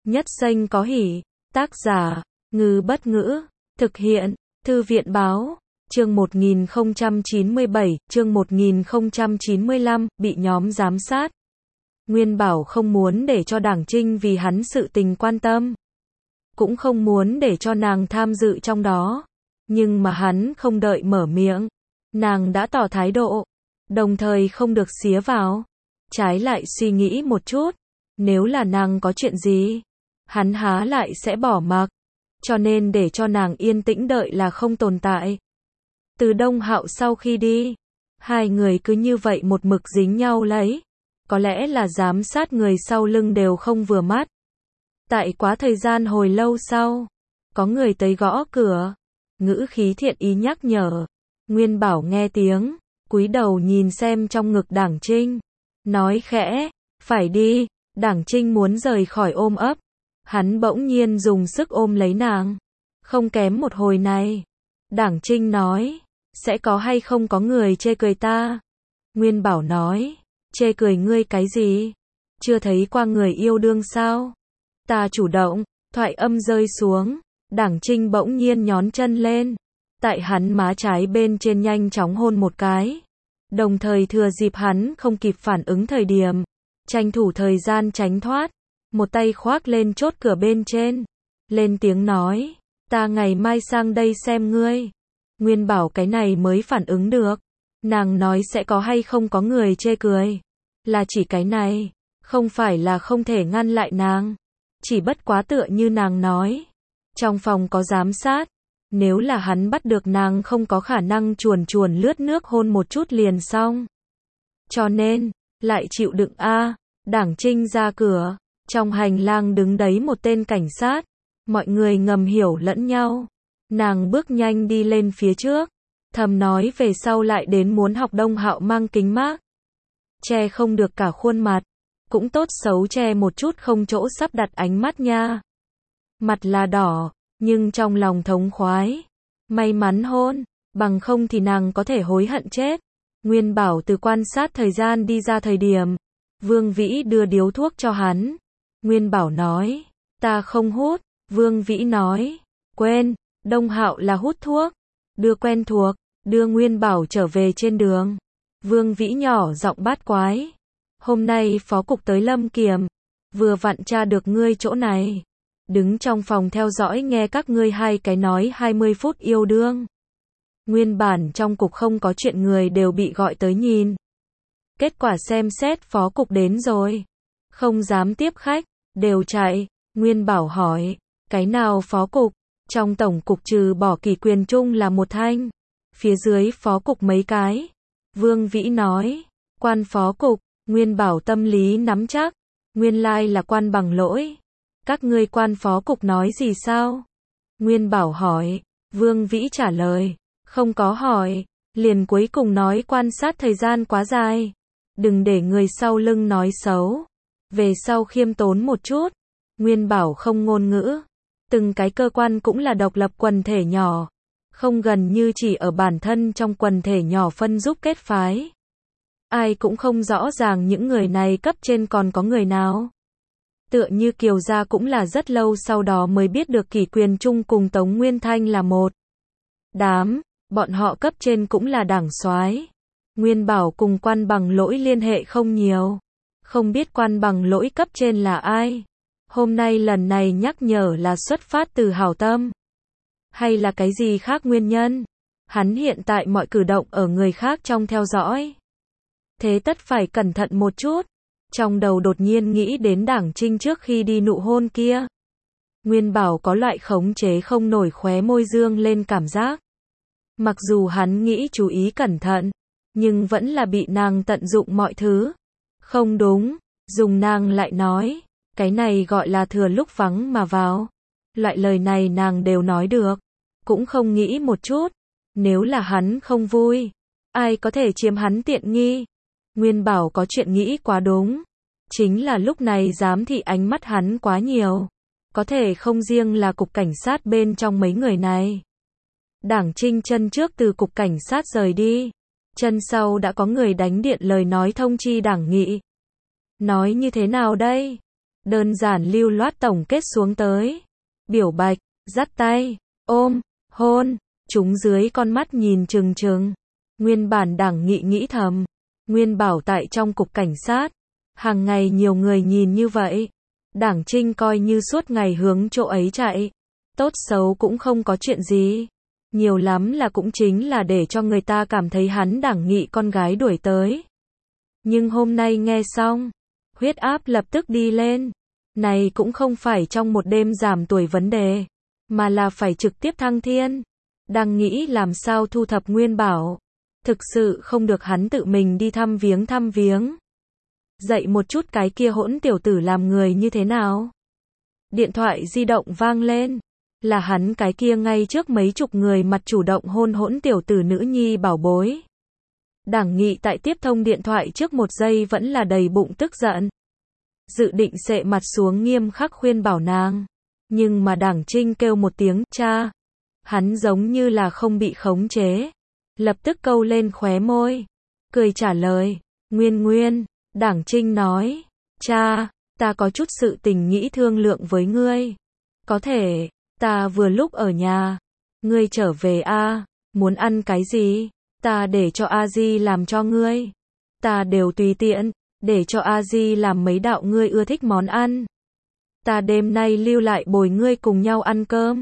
nhất xanh có hỉ. Tác giả, Ngư Bất Ngữ. Thực hiện, Thư viện Báo. Chương 1097, chương 1095, bị nhóm giám sát. Nguyên Bảo không muốn để cho Đảng Trinh vì hắn sự tình quan tâm. Cũng không muốn để cho nàng tham dự trong đó. Nhưng mà hắn không đợi mở miệng. Nàng đã tỏ thái độ. Đồng thời không được xía vào. Trái lại suy nghĩ một chút. Nếu là nàng có chuyện gì, hắn há lại sẽ bỏ mặc. Cho nên để cho nàng yên tĩnh đợi là không tồn tại. Từ Đông Hạo sau khi đi, hai người cứ như vậy một mực dính nhau lấy. Có lẽ là giám sát người sau lưng đều không vừa mắt. Tại quá thời gian hồi lâu sau, có người tới gõ cửa. Ngữ khí thiện ý nhắc nhở. Nguyên Bảo nghe tiếng, cúi đầu nhìn xem trong ngực Đảng Trinh. Nói khẽ, phải đi. Đảng Trinh muốn rời khỏi ôm ấp. Hắn bỗng nhiên dùng sức ôm lấy nàng. Không kém một hồi này. Đảng Trinh nói, sẽ có hay không có người chê cười ta? Nguyên Bảo nói, chê cười ngươi cái gì? Chưa thấy qua người yêu đương sao? Ta chủ động, thoại âm rơi xuống. Đảng Trinh bỗng nhiên nhón chân lên. Tại hắn má trái bên trên nhanh chóng hôn một cái. Đồng thời thừa dịp hắn không kịp phản ứng thời điểm. Tranh thủ thời gian tránh thoát. Một tay khoác lên chốt cửa bên trên. Lên tiếng nói, ta ngày mai sang đây xem ngươi. Nguyên Bảo cái này mới phản ứng được. Nàng nói sẽ có hay không có người chê cười. Là chỉ cái này. Không phải là không thể ngăn lại nàng. Chỉ bất quá tựa như nàng nói. Trong phòng có giám sát. Nếu là hắn bắt được nàng không có khả năng chuồn chuồn lướt nước hôn một chút liền xong. Cho nên, lại chịu đựng a. Đảng Trinh ra cửa. Trong hành lang đứng đấy một tên cảnh sát. Mọi người ngầm hiểu lẫn nhau. Nàng bước nhanh đi lên phía trước. Thầm nói về sau lại đến muốn học Đông Hạo mang kính mác. Che không được cả khuôn mặt. Cũng tốt xấu che một chút không chỗ sắp đặt ánh mắt nha. Mặt là đỏ, nhưng trong lòng thống khoái. May mắn hôn, bằng không thì nàng có thể hối hận chết. Nguyên Bảo từ quan sát thời gian đi ra thời điểm. Vương Vĩ đưa điếu thuốc cho hắn. Nguyên Bảo nói, ta không hút. Vương Vĩ nói, quên, Đông Hạo là hút thuốc. Đưa quen thuộc, đưa Nguyên Bảo trở về trên đường. Vương Vĩ nhỏ giọng bát quái. Hôm nay phó cục tới Lâm Kiềm. Vừa vặn tra được ngươi chỗ này. Đứng trong phòng theo dõi nghe các ngươi hai cái nói 20 phút yêu đương. Nguyên bản trong cục không có chuyện người đều bị gọi tới nhìn. Kết quả xem xét phó cục đến rồi. Không dám tiếp khách, đều chạy. Nguyên Bảo hỏi, cái nào phó cục? Trong tổng cục trừ bỏ Kỷ Quyền Trung là một thanh. Phía dưới phó cục mấy cái. Vương Vĩ nói, quan phó cục. Nguyên Bảo tâm lý nắm chắc. Nguyên lai là quan bằng lỗi. Các ngươi quan phó cục nói gì sao? Nguyên Bảo hỏi. Vương Vĩ trả lời, không có hỏi. Liền cuối cùng nói quan sát thời gian quá dài. Đừng để người sau lưng nói xấu. Về sau khiêm tốn một chút. Nguyên Bảo không ngôn ngữ. Từng cái cơ quan cũng là độc lập quần thể nhỏ. Không gần như chỉ ở bản thân trong quần thể nhỏ phân giúp kết phái. Ai cũng không rõ ràng những người này cấp trên còn có người nào. Tựa như Kiều Gia cũng là rất lâu sau đó mới biết được Kỷ Quyền Trung cùng Tống Nguyên Thanh là một đám. Bọn họ cấp trên cũng là đảng soái. Nguyên Bảo cùng quan bằng lỗi liên hệ không nhiều. Không biết quan bằng lỗi cấp trên là ai. Hôm nay lần này nhắc nhở là xuất phát từ hảo tâm. Hay là cái gì khác nguyên nhân. Hắn hiện tại mọi cử động ở người khác trong theo dõi. Thế tất phải cẩn thận một chút. Trong đầu đột nhiên nghĩ đến Đảng Trinh trước khi đi nụ hôn kia. Nguyên Bảo có loại khống chế không nổi khóe môi dương lên cảm giác. Mặc dù hắn nghĩ chú ý cẩn thận. Nhưng vẫn là bị nàng tận dụng mọi thứ. Không đúng. Dùng nàng lại nói. Cái này gọi là thừa lúc vắng mà vào. Loại lời này nàng đều nói được. Cũng không nghĩ một chút. Nếu là hắn không vui. Ai có thể chiếm hắn tiện nghi. Nguyên Bảo có chuyện nghĩ quá đúng. Chính là lúc này giám thị ánh mắt hắn quá nhiều. Có thể không riêng là cục cảnh sát bên trong mấy người này. Đảng Trinh chân trước từ cục cảnh sát rời đi. Chân sau đã có người đánh điện lời nói thông chi đảng nghị. Nói như thế nào đây? Đơn giản lưu loát tổng kết xuống tới. Biểu bạch, dắt tay, ôm, hôn, chúng dưới con mắt nhìn trừng trừng. Nguyên bản Đảng Nghị nghĩ thầm, Nguyên Bảo tại trong cục cảnh sát, hàng ngày nhiều người nhìn như vậy. Đảng Trinh coi như suốt ngày hướng chỗ ấy chạy. Tốt xấu cũng không có chuyện gì. Nhiều lắm là cũng chính là để cho người ta cảm thấy hắn Đảng Nghị con gái đuổi tới. Nhưng hôm nay nghe xong, huyết áp lập tức đi lên. Này cũng không phải trong một đêm giảm tuổi vấn đề, mà là phải trực tiếp thăng thiên. Đang nghĩ làm sao thu thập Nguyên Bảo. Thực sự không được hắn tự mình đi thăm viếng. Dạy một chút cái kia hỗn tiểu tử làm người như thế nào. Điện thoại di động vang lên. Là hắn cái kia ngay trước mấy chục người mặt chủ động hôn hỗn tiểu tử nữ nhi bảo bối. Đảng Nghị tại tiếp thông điện thoại trước một giây vẫn là đầy bụng tức giận. Dự định xệ mặt xuống nghiêm khắc khuyên bảo nàng. Nhưng mà Đảng Trinh kêu một tiếng cha. Hắn giống như là không bị khống chế. Lập tức câu lên khóe môi. Cười trả lời. Nguyên. Đảng Trinh nói. Cha, ta có chút sự tình nghĩ thương lượng với ngươi. Có thể, ta vừa lúc ở nhà. Ngươi trở về a, muốn ăn cái gì? Ta để cho A Di làm cho ngươi. Ta đều tùy tiện, để cho A Di làm mấy đạo ngươi ưa thích món ăn. Ta đêm nay lưu lại bồi ngươi cùng nhau ăn cơm.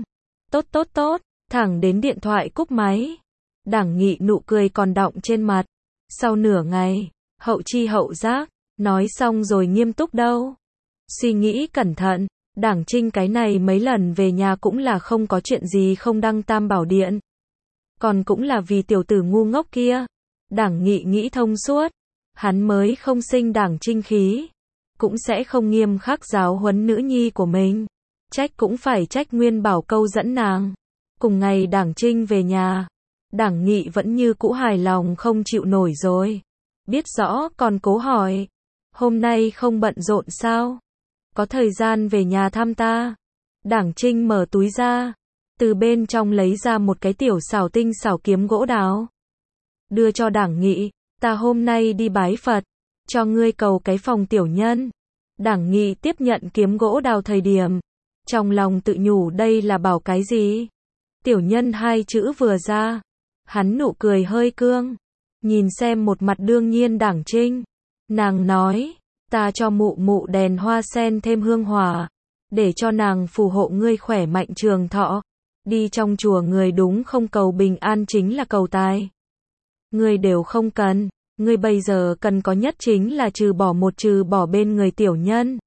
Tốt, thẳng đến điện thoại cúp máy. Đảng Nghị nụ cười còn đọng trên mặt. Sau nửa ngày, hậu chi hậu giác, nói xong rồi nghiêm túc đâu. Suy nghĩ cẩn thận, Đảng Trinh cái này mấy lần về nhà cũng là không có chuyện gì không đăng Tam Bảo Điện. Còn cũng là vì tiểu tử ngu ngốc kia. Đảng Nghị nghĩ thông suốt. Hắn mới không sinh Đảng Trinh khí. Cũng sẽ không nghiêm khắc giáo huấn nữ nhi của mình. Trách cũng phải trách Nguyên Bảo câu dẫn nàng. Cùng ngày Đảng Trinh về nhà. Đảng Nghị vẫn như cũ hài lòng không chịu nổi rồi. Biết rõ còn cố hỏi. Hôm nay không bận rộn sao? Có thời gian về nhà thăm ta. Đảng Trinh mở túi ra. Từ bên trong lấy ra một cái tiểu xảo tinh xảo kiếm gỗ đào. Đưa cho Đảng Nghị. Ta hôm nay đi bái Phật. Cho ngươi cầu cái phòng tiểu nhân. Đảng Nghị tiếp nhận kiếm gỗ đào thời điểm. Trong lòng tự nhủ đây là bảo cái gì? Tiểu nhân hai chữ vừa ra. Hắn nụ cười hơi cương. Nhìn xem một mặt đương nhiên Đảng Trinh. Nàng nói. Ta cho mụ đèn hoa sen thêm hương hỏa. Để cho nàng phù hộ ngươi khỏe mạnh trường thọ. Đi trong chùa người đúng không cầu bình an chính là cầu tài. Ngươi đều không cần. Ngươi bây giờ cần có nhất chính là trừ bỏ bên người tiểu nhân.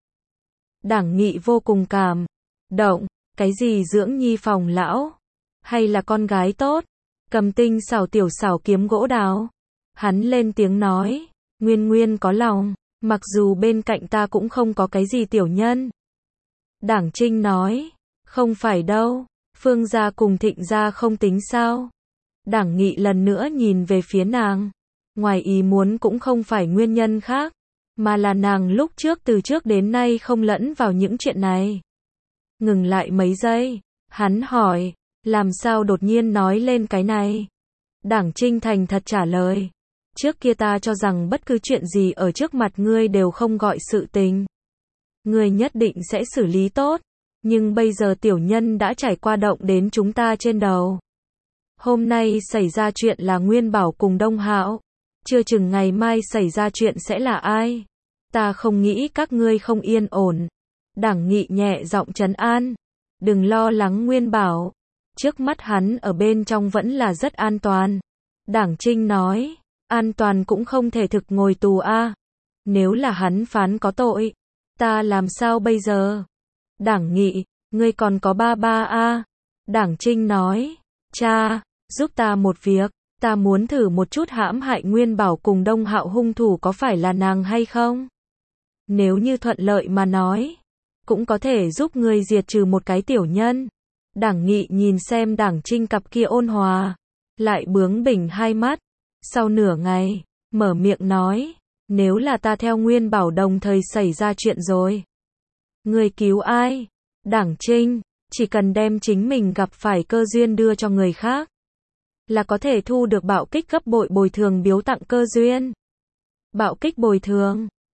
Đảng Nghị vô cùng cảm động. Cái gì dưỡng nhi phòng lão? Hay là con gái tốt? Cầm tinh xảo tiểu xảo kiếm gỗ đào. Hắn lên tiếng nói. Nguyên có lòng. Mặc dù bên cạnh ta cũng không có cái gì tiểu nhân. Đảng Trinh nói. Không phải đâu. Phương gia cùng Thịnh gia không tính sao? Đảng Nghị lần nữa nhìn về phía nàng. Ngoài ý muốn cũng không phải nguyên nhân khác. Mà là nàng lúc trước từ trước đến nay không lẫn vào những chuyện này. Ngừng lại mấy giây. Hắn hỏi. Làm sao đột nhiên nói lên cái này? Đảng Trinh thành thật trả lời. Trước kia ta cho rằng bất cứ chuyện gì ở trước mặt ngươi đều không gọi sự tình. Ngươi nhất định sẽ xử lý tốt. Nhưng bây giờ tiểu nhân đã trải qua động đến chúng ta trên đầu. Hôm nay xảy ra chuyện là Nguyên Bảo cùng Đông Hạo. Chưa chừng ngày mai xảy ra chuyện sẽ là ai. Ta không nghĩ các ngươi không yên ổn. Đảng Nghị nhẹ giọng trấn an. Đừng lo lắng Nguyên Bảo. Trước mắt hắn ở bên trong vẫn là rất an toàn. Đảng Trinh nói. An toàn cũng không thể thực ngồi tù a. Nếu là hắn phán có tội. Ta làm sao bây giờ? Đảng Nghị. Ngươi còn có ba a. Đảng Trinh nói. Cha, giúp ta một việc. Ta muốn thử một chút hãm hại Nguyên Bảo cùng Đông Hạo hung thủ có phải là nàng hay không? Nếu như thuận lợi mà nói. Cũng có thể giúp ngươi diệt trừ một cái tiểu nhân. Đảng Nghị nhìn xem Đảng Trinh cặp kia ôn hòa. Lại bướng bỉnh hai mắt. Sau nửa ngày, mở miệng nói. Nếu là ta theo Nguyên Bảo đồng thời xảy ra chuyện rồi. Ngươi cứu ai? Đảng Trinh, chỉ cần đem chính mình gặp phải cơ duyên đưa cho người khác. Là có thể thu được bạo kích gấp bội bồi thường biếu tặng cơ duyên. Bạo kích bồi thường.